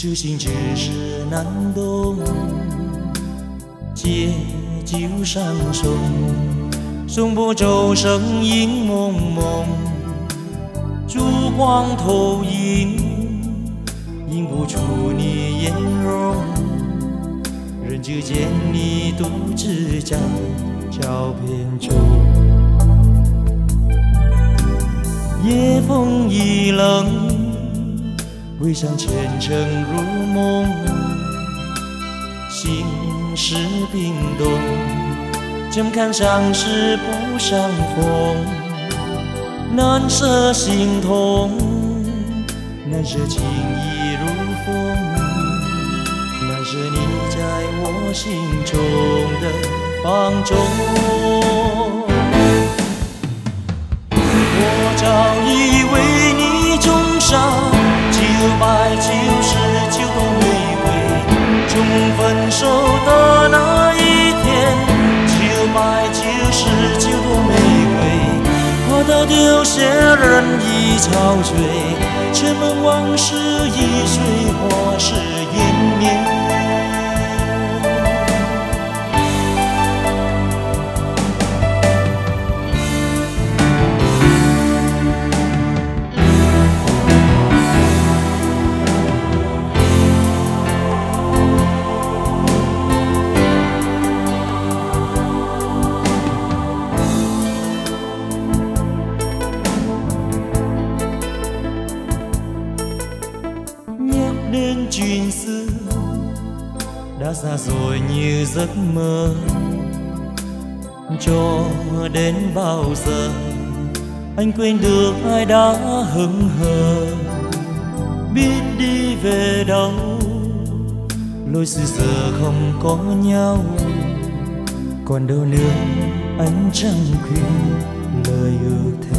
痴心只是难懂，借酒伤手，送不走声音蒙蒙，烛光投影，映不出你颜容，人只见你独自在照片中。夜风已冷，微上前尘如梦，心事冰冻，怎堪相识不相逢，难舍心痛，难舍情意如风，难舍你在我心中的放纵。我早以为你终伤999朵玫瑰，从分手的那一天，999朵玫瑰，花到凋谢，人已憔悴，沉闷往事已随花事湮灭。Đến chuyện xưa đã xa rồi như giấc mơ, cho đến bao giờ anh quên được ai đã hững hờ, biết đi về đâu lối xưa giờ không có nhau, còn đâu nữa anh chẳng khuyên lời ước thề.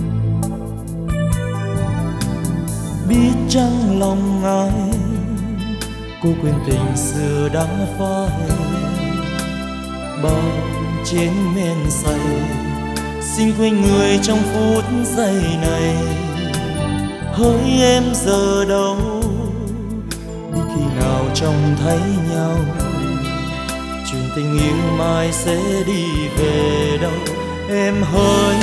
Biết chăng lòng ai cô quên tình xưa đã phai, bao chén men say xin quên người trong phút giây này. Hỡi em giờ đâu, biết khi nào trông thấy nhau, chuyện tình yêu mai sẽ đi về đâu em hỡi.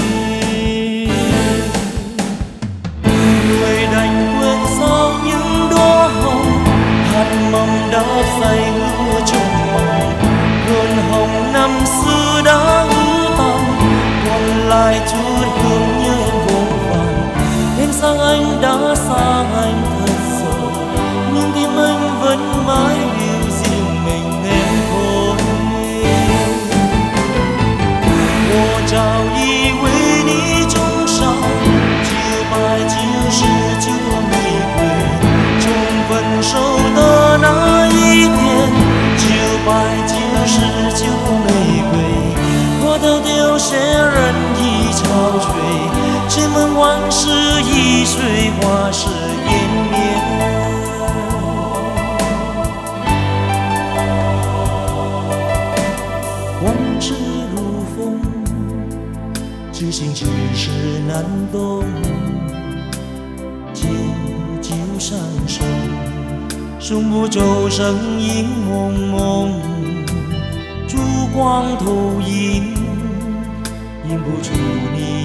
Người đành quên sao những đóa hồng, hạt mầm đã say ngứa trong mộng, cơn hồng năm xưa đã ứ tàn, còn lại chút hương như em vô vàn. Em sang anh đã xa anh thật rồi, nhưng tim anh vẫn mãi yêu riêng mình em thôi. 我早以为你终伤999朵玫瑰，从分手的那一天，999朵玫瑰，花到凋谢，人已憔悴，沉闷往事已随花事湮灭。往事如风，痴心只是难懂，借酒伤手，送不走声音蒙蒙，烛光投影，映不出你